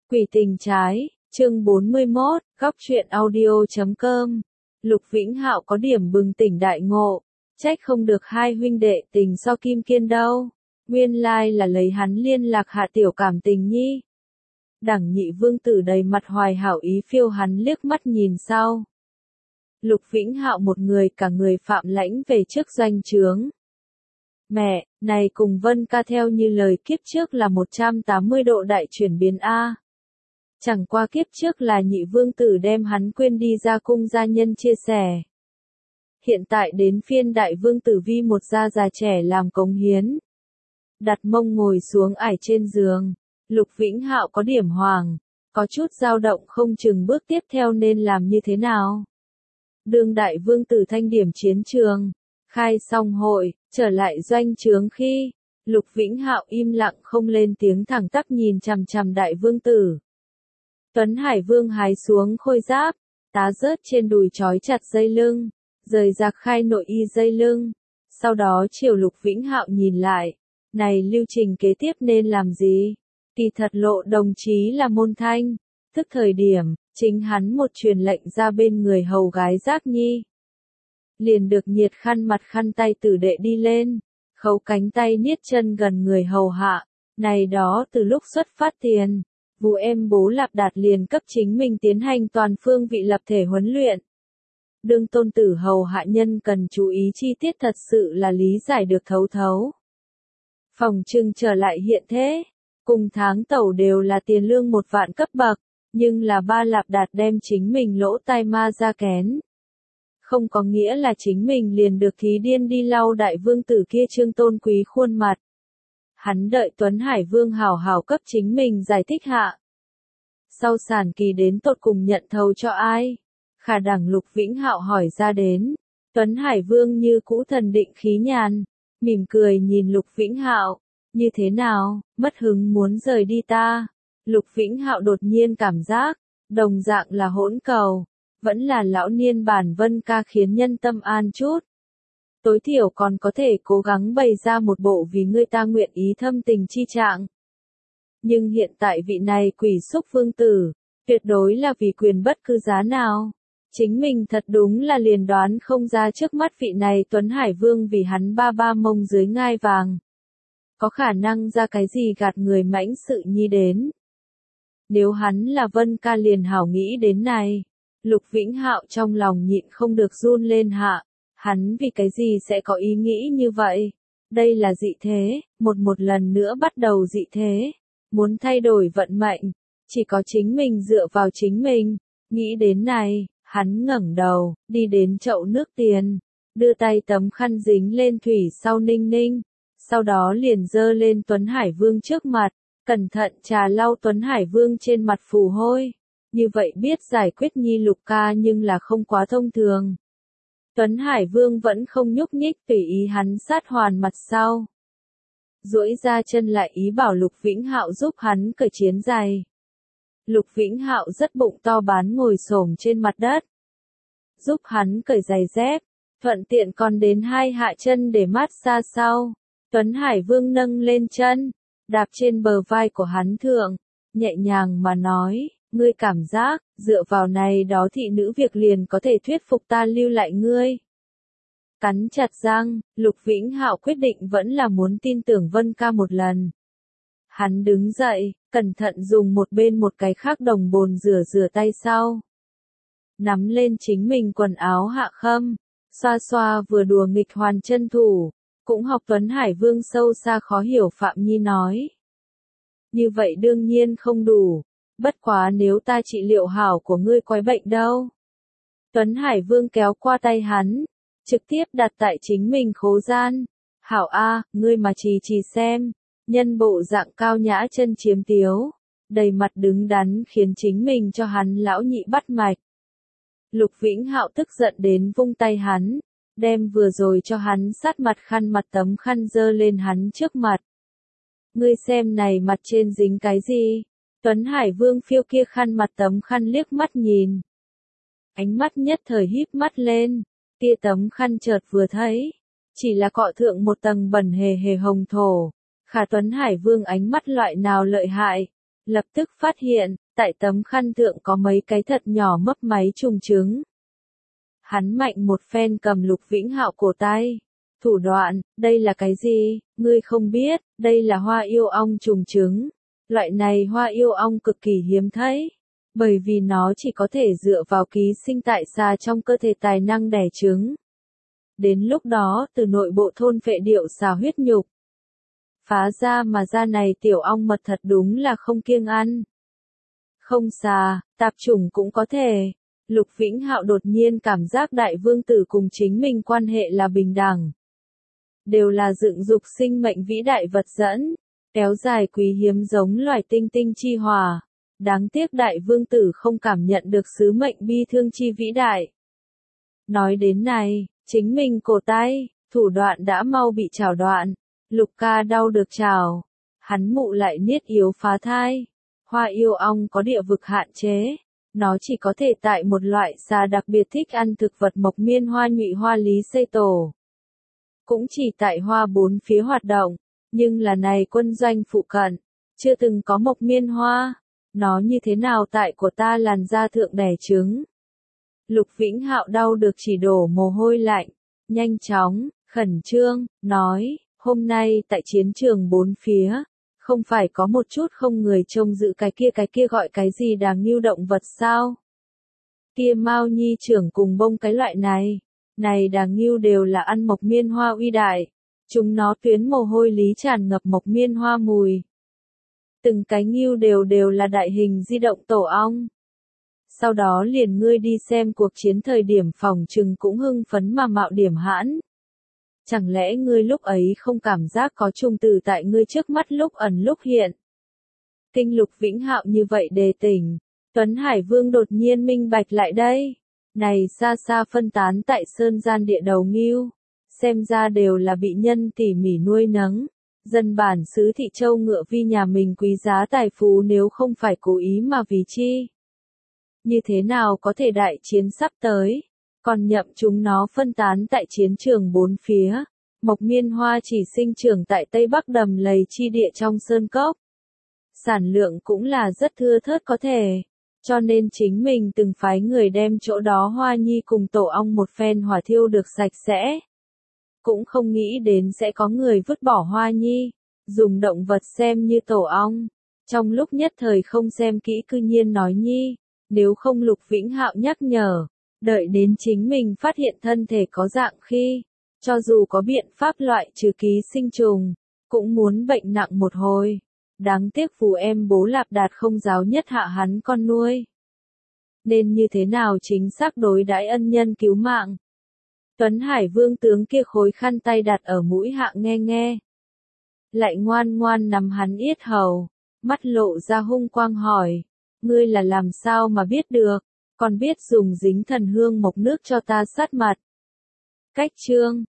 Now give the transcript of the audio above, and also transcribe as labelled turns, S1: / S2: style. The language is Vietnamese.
S1: Quỷ tình trái, chương 41, góc truyện audio.com. Lục Vĩnh Hạo có điểm bừng tỉnh đại ngộ, trách không được hai huynh đệ tình so kim kiên đâu, nguyên lai là lấy hắn liên lạc Hạ Tiểu cảm tình nhi. Đẳng nhị vương tử đầy mặt hoài hảo ý phiêu hắn liếc mắt nhìn sau. Lục Vĩnh Hạo một người cả người phạm lãnh về trước doanh trướng. Mẹ, này cùng Vân ca theo như lời kiếp trước là 180 độ đại chuyển biến A. Chẳng qua kiếp trước là nhị vương tử đem hắn quên đi ra cung gia nhân chia sẻ. Hiện tại đến phiên đại vương tử vi một gia già trẻ làm cống hiến. Đặt mông ngồi xuống ải trên giường, Lục Vĩnh Hạo có điểm hoàng, có chút dao động không chừng bước tiếp theo nên làm như thế nào. Đương đại vương tử thanh điểm chiến trường, khai xong hội, trở lại doanh trướng khi, Lục Vĩnh Hạo im lặng không lên tiếng thẳng tắp nhìn chằm chằm đại vương tử. Tuấn Hải Vương hái xuống khôi giáp, tá rớt trên đùi trói chặt dây lưng, rời giặc khai nội y dây lưng. Sau đó chiều Lục Vĩnh Hạo nhìn lại, này lưu trình kế tiếp nên làm gì? Kỳ thật Lộ đồng chí là môn thanh, tức thời điểm, chính hắn một truyền lệnh ra bên người hầu gái Giác Nhi. Liền được nhiệt khăn mặt khăn tay tử đệ đi lên, khấu cánh tay niết chân gần người hầu hạ, này đó từ lúc xuất phát tiền. Vụ em bố Lạp Đạt liền cấp chính mình tiến hành toàn phương vị lập thể huấn luyện. Đương tôn tử hầu hạ nhân cần chú ý chi tiết thật sự là lý giải được thấu thấu. Phòng trưng trở lại hiện thế, cùng tháng tẩu đều là tiền lương 1 vạn cấp bậc, nhưng là ba Lạp Đạt đem chính mình lỗ tai ma ra kén. Không có nghĩa là chính mình liền được thí điên đi lau đại vương tử kia trương tôn quý khuôn mặt. Hắn đợi Tuấn Hải Vương hảo hảo cấp chính mình giải thích hạ. Sau sản kỳ đến tột cùng nhận thầu cho ai? Khả đẳng Lục Vĩnh Hạo hỏi ra đến. Tuấn Hải Vương như cũ thần định khí nhàn, mỉm cười nhìn Lục Vĩnh Hạo. Như thế nào, mất hứng muốn rời đi ta? Lục Vĩnh Hạo đột nhiên cảm giác, đồng dạng là hỗn cầu, vẫn là lão niên bản Vân ca khiến nhân tâm an chút. Tối thiểu còn có thể cố gắng bày ra một bộ vì người ta nguyện ý thâm tình chi trạng. Nhưng hiện tại vị này quỷ xúc vương tử, tuyệt đối là vì quyền bất cứ giá nào. Chính mình thật đúng là liền đoán không ra trước mắt vị này Tuấn Hải Vương vì hắn ba mông dưới ngai vàng. Có khả năng ra cái gì gạt người mãnh sự nhi đến. Nếu hắn là Vân ca liền hảo nghĩ đến này. Lục Vĩnh Hạo trong lòng nhịn không được run lên hạ. Hắn vì cái gì sẽ có ý nghĩ như vậy? Đây là dị thế, một lần nữa bắt đầu dị thế. Muốn thay đổi vận mệnh, chỉ có chính mình dựa vào chính mình. Nghĩ đến này, hắn ngẩng đầu, đi đến chậu nước tiền, đưa tay tấm khăn dính lên thủy sau ninh ninh. Sau đó liền dơ lên Tuấn Hải Vương trước mặt, cẩn thận trà lau Tuấn Hải Vương trên mặt phù hôi. Như vậy biết giải quyết nhi Lục ca nhưng là không quá thông thường. Tuấn Hải Vương vẫn không nhúc nhích tùy ý hắn sát hoàn mặt sau. Duỗi ra chân lại ý bảo Lục Vĩnh Hạo giúp hắn cởi chiến giày. Lục Vĩnh Hạo rất bụng to bán ngồi xổm trên mặt đất. Giúp hắn cởi giày dép, thuận tiện còn đến hai hạ chân để mát xa sau. Tuấn Hải Vương nâng lên chân, đạp trên bờ vai của hắn thượng, nhẹ nhàng mà nói. Ngươi cảm giác, dựa vào này đó thị nữ việc liền có thể thuyết phục ta lưu lại ngươi. Cắn chặt răng, Lục Vĩnh Hạo quyết định vẫn là muốn tin tưởng Vân ca một lần. Hắn đứng dậy, cẩn thận dùng một bên một cái khác đồng bồn rửa tay sau. Nắm lên chính mình quần áo hạ khâm, xoa xoa vừa đùa nghịch hoàn chân thủ, cũng học Tuấn Hải Vương sâu xa khó hiểu Phạm Nhi nói. Như vậy đương nhiên không đủ. Bất quá nếu ta trị liệu hảo của ngươi quái bệnh đâu. Tuấn Hải Vương kéo qua tay hắn, trực tiếp đặt tại chính mình khố gian. Hảo A, ngươi mà trì xem, nhân bộ dạng cao nhã chân chiếm tiếu, đầy mặt đứng đắn khiến chính mình cho hắn lão nhị bắt mạch. Lục Vĩnh Hạo tức giận đến vung tay hắn, đem vừa rồi cho hắn sát mặt khăn mặt tấm khăn dơ lên hắn trước mặt. Ngươi xem này mặt trên dính cái gì? Tuấn Hải Vương phiêu kia khăn mặt tấm khăn liếc mắt nhìn. Ánh mắt nhất thời híp mắt lên, kia tấm khăn chợt vừa thấy. Chỉ là cọ thượng một tầng bẩn hề hồng thổ. Khả Tuấn Hải Vương ánh mắt loại nào lợi hại. lập tức phát hiện, tại tấm khăn thượng có mấy cái thật nhỏ mấp máy trùng trứng. Hắn mạnh một phen cầm Lục Vĩnh Hạo cổ tay. Thủ đoạn, đây là cái gì, ngươi không biết, đây là hoa yêu ong trùng trứng. Loại này hoa yêu ong cực kỳ hiếm thấy, bởi vì nó chỉ có thể dựa vào ký sinh tại xà trong cơ thể tài năng đẻ trứng. Đến lúc đó, từ nội bộ thôn phệ điệu xà huyết nhục. Phá ra mà ra này tiểu ong mật thật đúng là không kiêng ăn. Không xà, tạp chủng cũng có thể. Lục Vĩnh Hạo đột nhiên cảm giác đại vương tử cùng chính mình quan hệ là bình đẳng. Đều là dựng dục sinh mệnh vĩ đại vật dẫn, kéo dài quý hiếm giống loài tinh tinh chi hòa. Đáng tiếc đại vương tử không cảm nhận được sứ mệnh bi thương chi vĩ đại. Nói đến này, chính mình cổ tay, thủ đoạn đã mau bị chảo đoạn. Lục ca đau được chảo. Hắn mụ lại niết yếu phá thai. Hoa yêu ong có địa vực hạn chế. Nó chỉ có thể tại một loại xà đặc biệt thích ăn thực vật mộc miên hoa nhụy hoa lý xây tổ. Cũng chỉ tại hoa bốn phía hoạt động. Nhưng là này quân doanh phụ cận. Chưa từng có mộc miên hoa. Nó như thế nào tại của ta làn da thượng đẻ trứng. Lục Vĩnh Hạo đau được chỉ đổ mồ hôi lạnh. Nhanh chóng, khẩn trương, nói. Hôm nay tại chiến trường bốn phía, không phải có một chút không người trông giữ cái kia gọi cái gì đáng lưu động vật sao? Kia Mao Nhi trưởng cùng bông cái loại này đáng lưu đều là ăn mộc miên hoa uy đại. Chúng nó tuyến mồ hôi lý tràn ngập mộc miên hoa mùi. Từng cái ngưu đều là đại hình di động tổ ong. Sau đó liền ngươi đi xem cuộc chiến thời điểm phòng trừng cũng hưng phấn mà mạo điểm hãn. Chẳng lẽ ngươi lúc ấy không cảm giác có trùng tử tại ngươi trước mắt lúc ẩn lúc hiện? Kinh Lục Vĩnh Hạo như vậy đề tỉnh, Tuấn Hải Vương đột nhiên minh bạch lại đây. Này xa xa phân tán tại sơn gian địa đầu ngưu, xem ra đều là bị nhân tỉ mỉ nuôi nấng. Dân bản xứ Thị Châu ngựa vi nhà mình quý giá tài phú nếu không phải cố ý mà vì chi. Như thế nào có thể đại chiến sắp tới? Còn nhậm chúng nó phân tán tại chiến trường bốn phía. Mộc miên hoa chỉ sinh trưởng tại Tây Bắc đầm lầy chi địa trong sơn cốc. Sản lượng cũng là rất thưa thớt có thể. Cho nên chính mình từng phái người đem chỗ đó hoa nhi cùng tổ ong một phen hỏa thiêu được sạch sẽ. Cũng không nghĩ đến sẽ có người vứt bỏ hoa nhi, dùng động vật xem như tổ ong. Trong lúc nhất thời không xem kỹ cư nhiên nói nhi, nếu không Lục Vĩnh Hạo nhắc nhở. Đợi đến chính mình phát hiện thân thể có dạng khi, cho dù có biện pháp loại trừ ký sinh trùng, cũng muốn bệnh nặng một hồi. Đáng tiếc phù em bố Lạp Đạt không giáo nhất hạ hắn con nuôi. Nên như thế nào chính xác đối đãi ân nhân cứu mạng? Tuấn Hải Vương tướng kia khối khăn tay đặt ở mũi hạ nghe. Lại ngoan ngoan nắm hắn yết hầu, mắt lộ ra hung quang hỏi. Ngươi là làm sao mà biết được? Còn biết dùng dính thần hương mộc nước cho ta sát mặt. Cách chương